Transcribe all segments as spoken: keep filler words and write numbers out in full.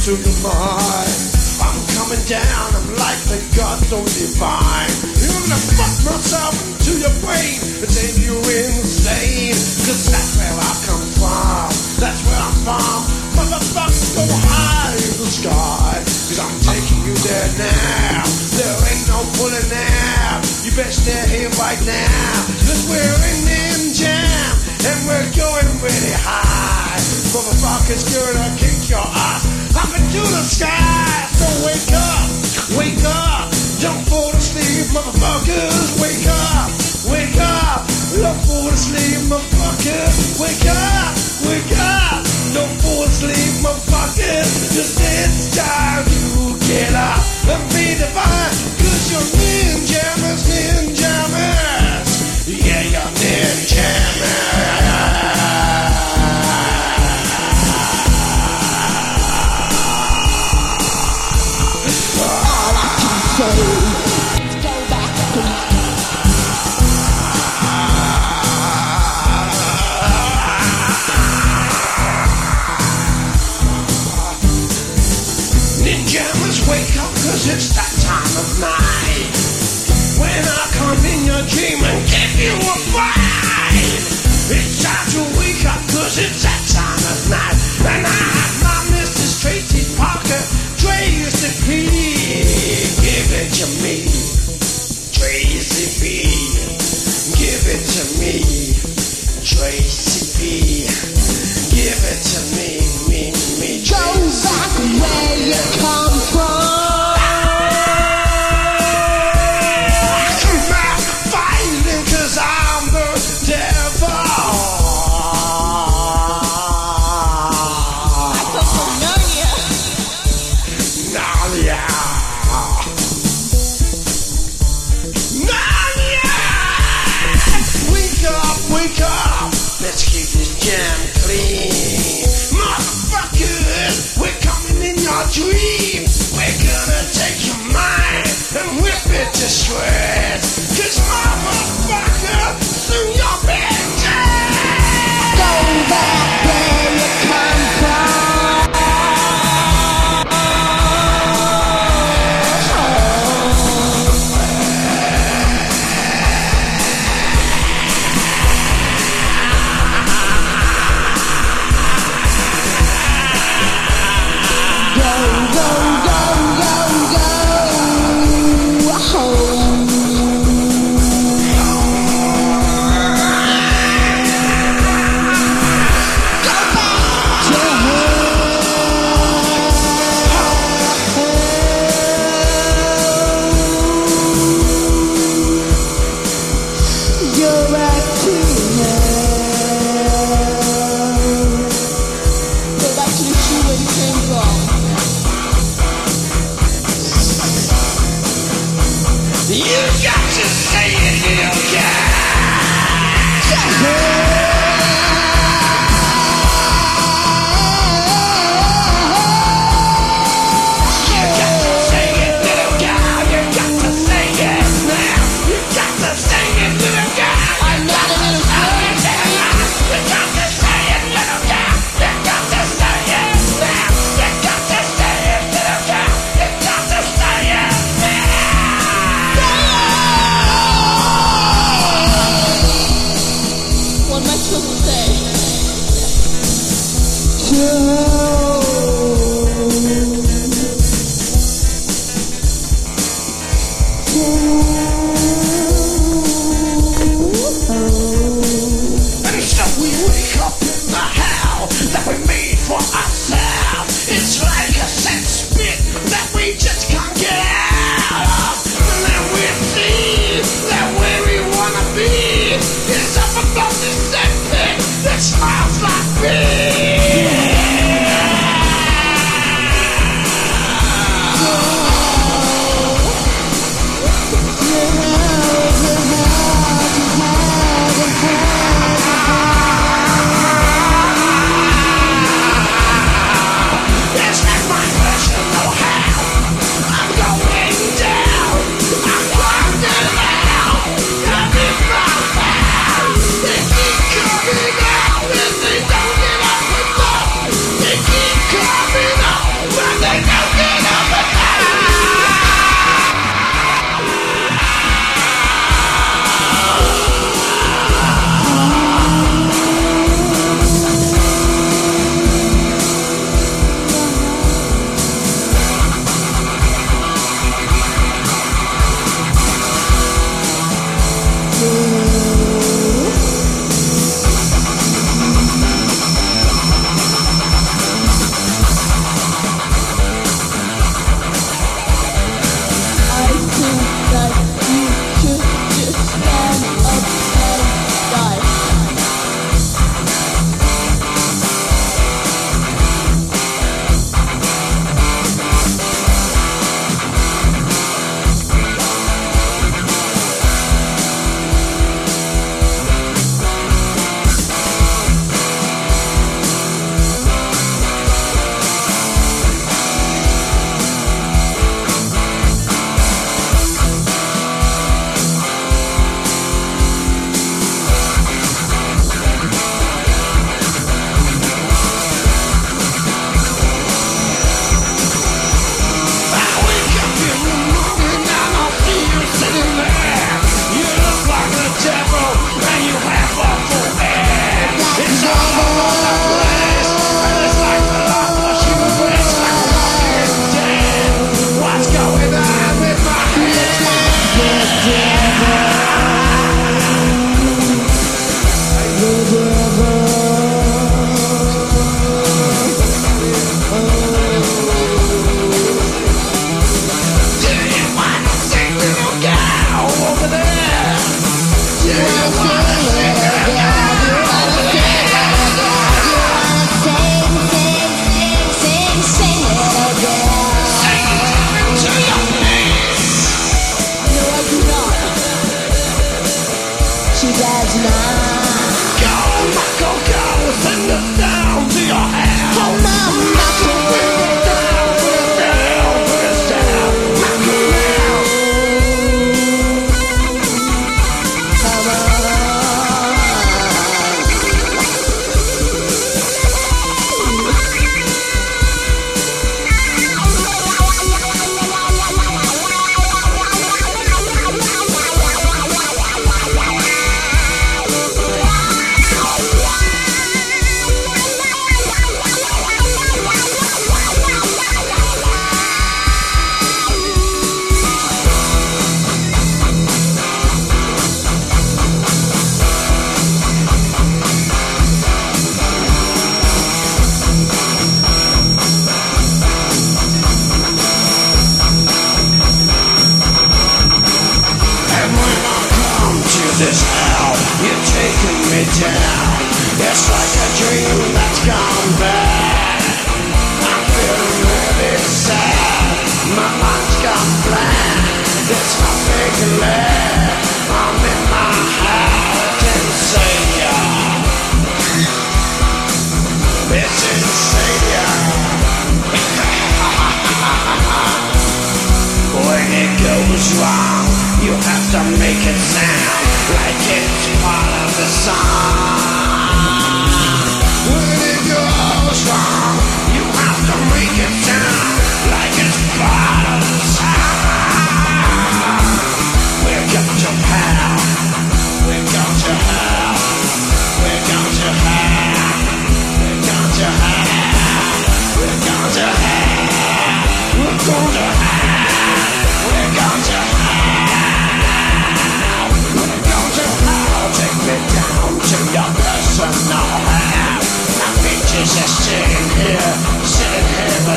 to your mind. I'm coming down, I'm like the God so divine. You're gonna fuck myself into your brain and say you're insane. Cause that's where I come from, that's where I'm from. Motherfuckers go high in the sky, cause I'm taking you there now. There ain't no pulling out, you best stay here right now. Cause we're in them jam, and we're going really high. Motherfuckers gonna kick your ass up into the sky. So wake up, wake up, don't fall asleep, motherfuckers. Wake up, wake up, don't fall asleep, motherfuckers. Wake up, wake up, don't fall asleep, motherfuckers. Cause it's time to get up and be divine. Cause you're ninjammers, ninjammers. Yeah, you're ninjammers. Wake up, cause it's that time of night when I come in your dream and give you a fight. It's time to wake up, cause it's that time of night. And I have my Missus Tracy Parker, Tracy P. Give it to me, Tracy P. Give it to me, Tracy P. Give it to me, me, me, Tracy P. Go back where you come from. Dream, we're gonna take your mind and whip it to shreds. Cause motherfucker, soon you'll be dead. Go back where you come from. Go, go.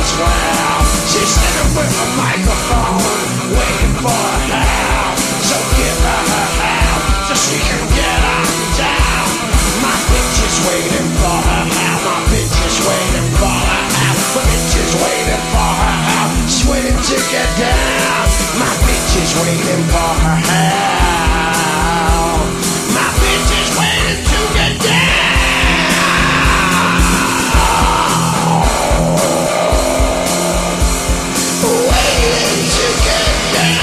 twelve. She's sitting with a microphone, waiting for her help. So give her her help, so she can get up and down. My bitch is waiting for her help. My bitch is waiting for her help. My bitch is waiting for her help. She's waiting to get down. My bitch is waiting for her help. My bitch is waiting to get down. Waiting to get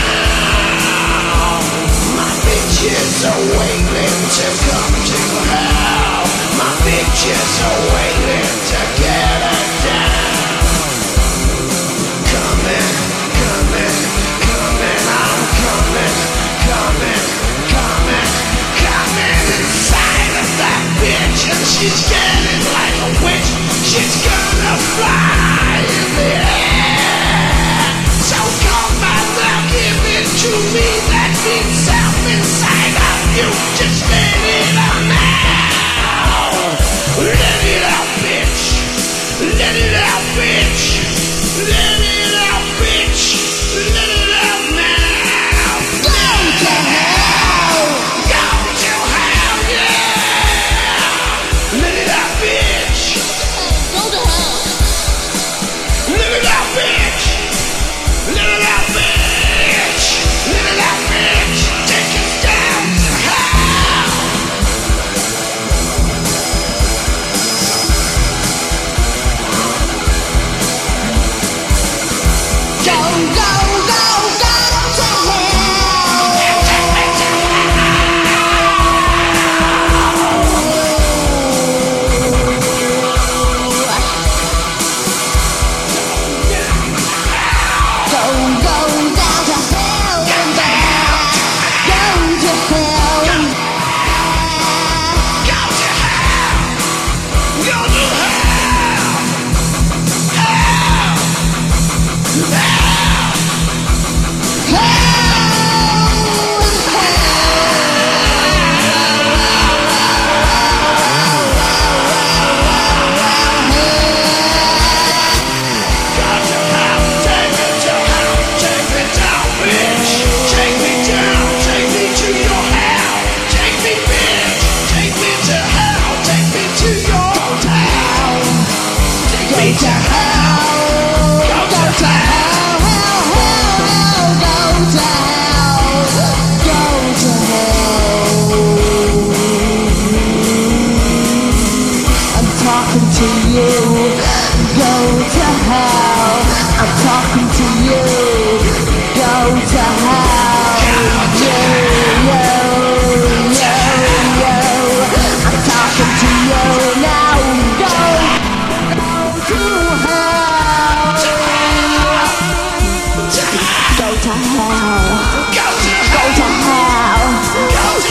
down. My bitches are waiting to come to hell. My bitches are waiting to get her down. Coming, coming, coming, I'm coming, coming, coming, coming inside of that bitch, and she's getting like a witch. She's gonna fly in the air. So come on now, give it to me. That deep sound inside of you, just let it out now. Let it out, bitch. Let it out, bitch. Let it out, bitch. Let it out now. Go to hell. Go to hell, yeah. Let it out, bitch. Go to hell. Let it out, bitch. Let it out, bitch. Let it out, bitch. Take us down to hell. Go, go, go, go to hell. Take me to Go, go down to hell and back. Go to hell. Go to hell. Go to hell. Hell. Go to hell. Take me to hell. Take me down, bitch. Take me down. Take me to your hell. Take me, bitch. Take me to hell. Take me to your town. Take me to hell. Go to hell. I'm talking to you. Go to hell. I'm talking to you. Go to hell. Yo, yo, yo, yo. I'm talking to you now. Go, go to hell. Go to hell. Go to Go to hell. Go to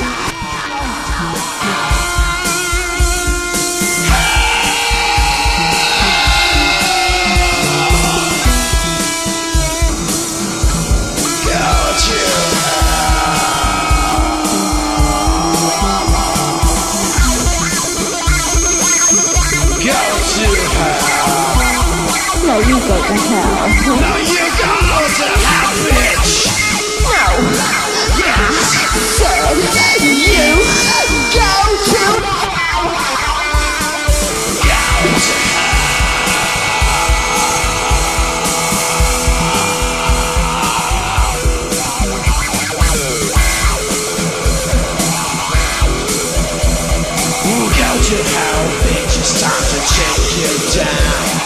No, you go to hell. No, you go to hell, bitch. No. I said you go to hell. Go to hell. Go to hell, bitch. It's time to take you down.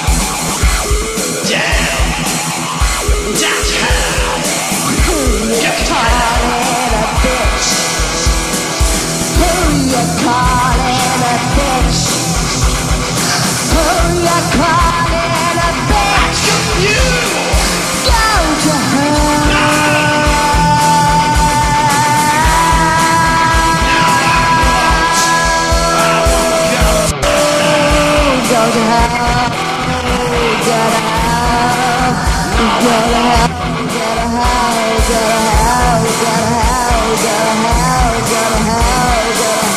Down. Down to hell. Who you Go to calling a bitch? Who you calling a bitch? Who you calling a bitch? you. Go to hell. Go to hell. Go to hell. Go to hell. Go to hell. Go to hell. Go to hell. Go to hell. Go to hell. Go to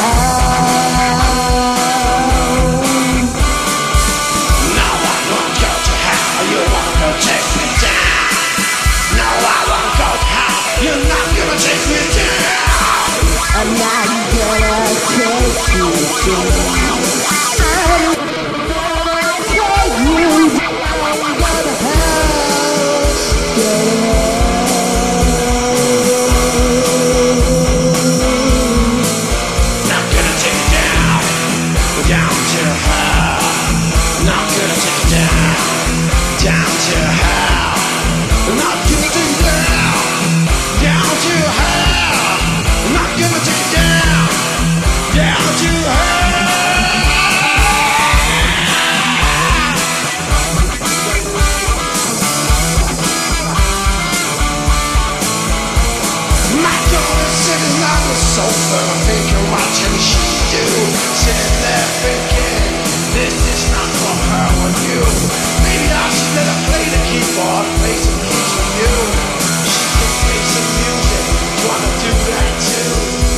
hell. No, I won't go to hell. down to hell. Not gonna take you down, down to hell. Not gonna take you down, down to hell. My daughter sitting on the sofa, thinking what can she do? Sitting there thinking, this is not for her or you. Maybe I should let her play the keyboard, play some keys for you. She can play some music, wanna do that too.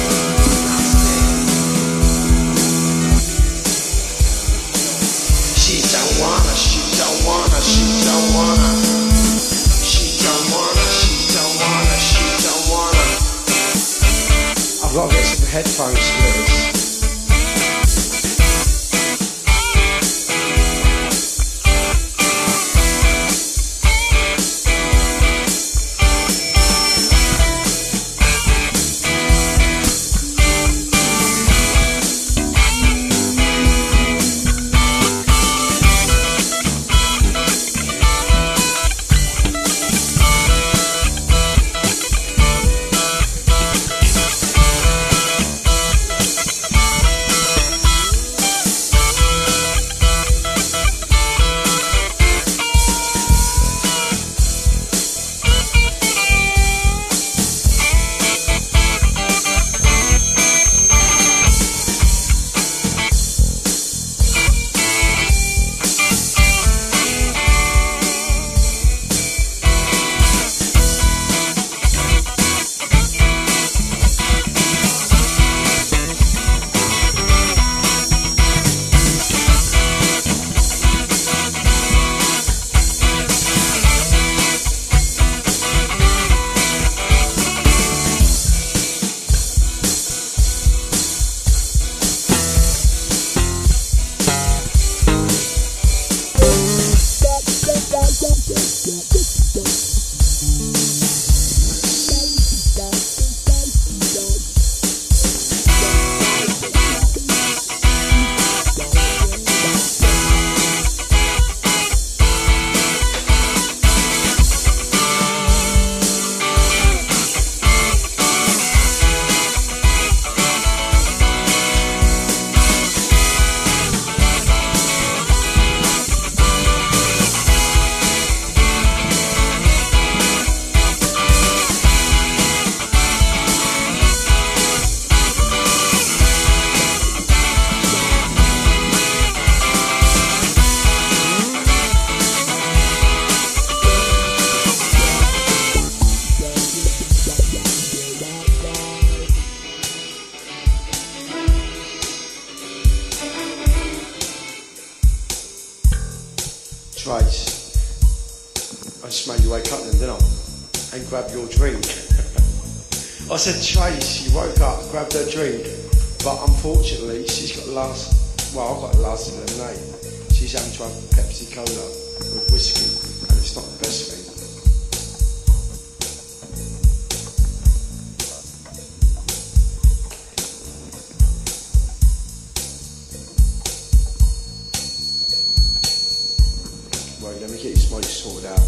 She don't wanna, she don't wanna, she don't wanna. She don't wanna, she don't wanna, she don't wanna. I've got to get some headphones for this. Trace, I just made you wake up then, didn't I? And grab your drink. I said, Trace, you woke up, grabbed her drink, but unfortunately she's got the last, well, I've got the last of lemonade. She's having to have Pepsi Cola with whiskey, and it's not the best thing. Right, let me get your smoke sorted out.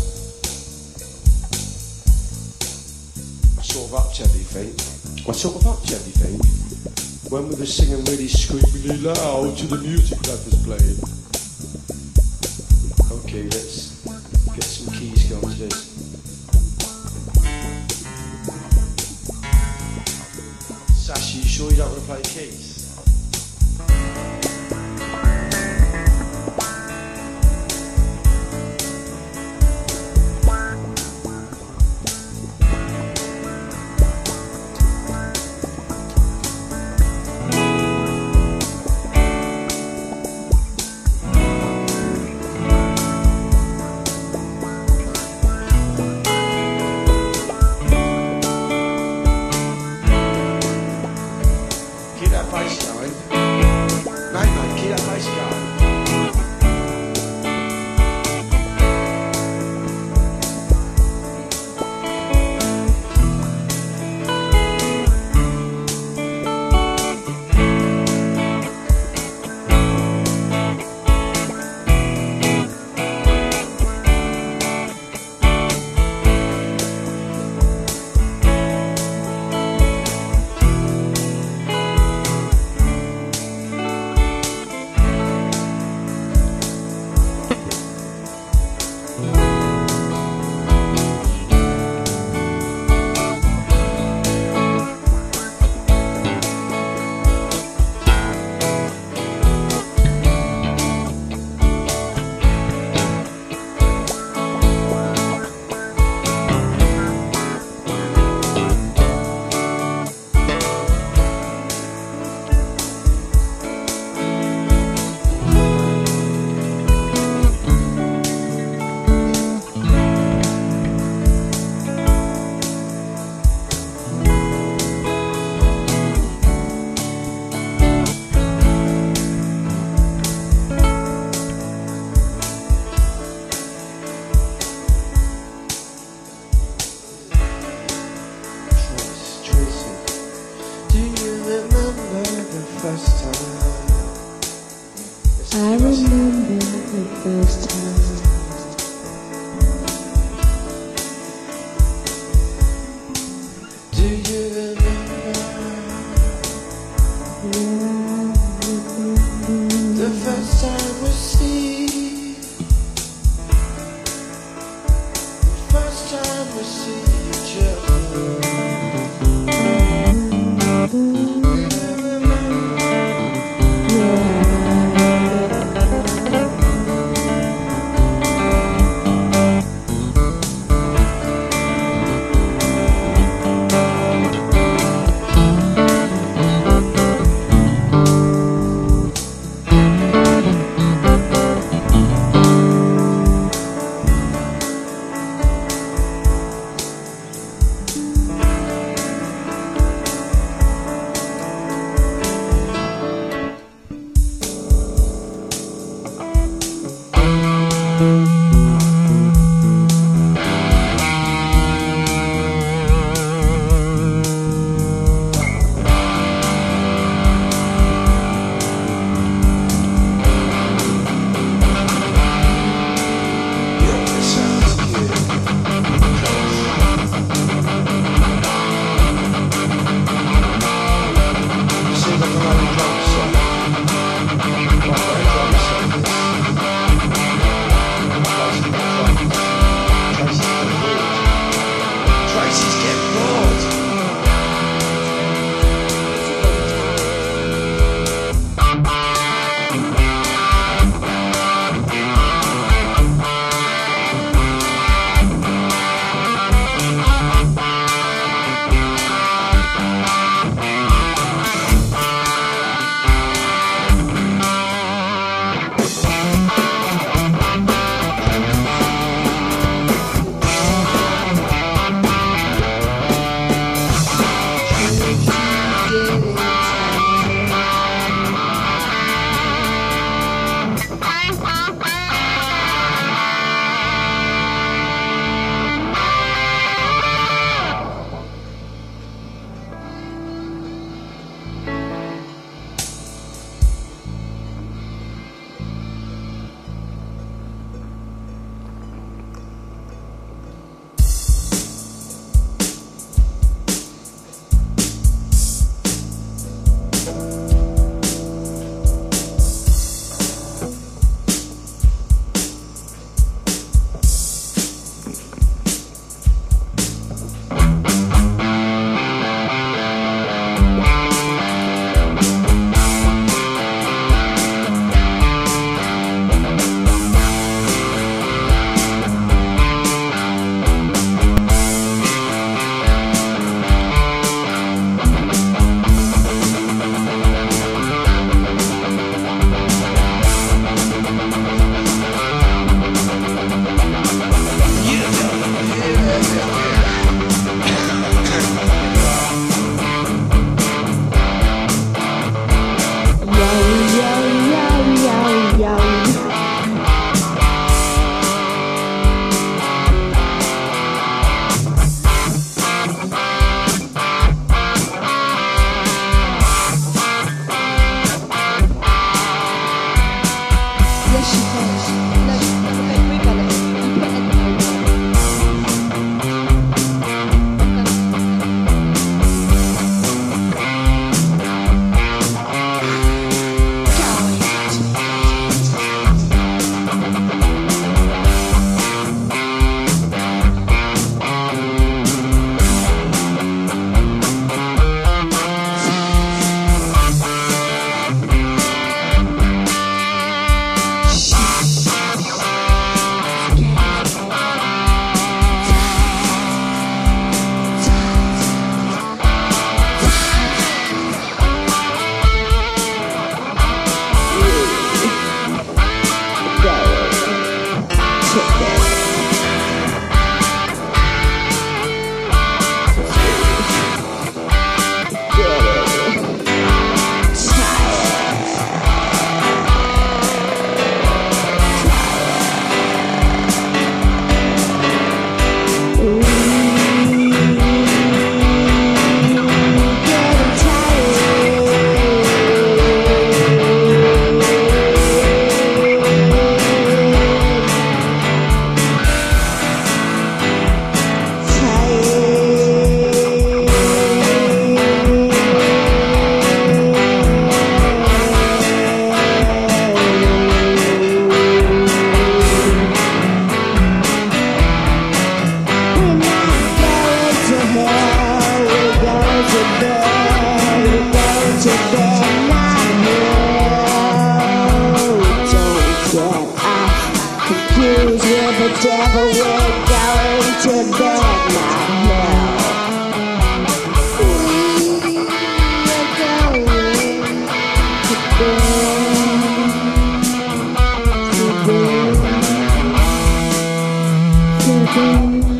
I sort of upped everything. I sort of upped everything when we were singing really screamingly loud to the music that was playing. Okay, let's get some keys going to this. Sashi, you sure you don't want to play keys? Keep that face First time. I remember the first time. Do you remember? Yeah, I remember. The first time we see. The first time we see each other. goes with the devil, we're going to bed, not hell. We are going to bed, to bed, to bed.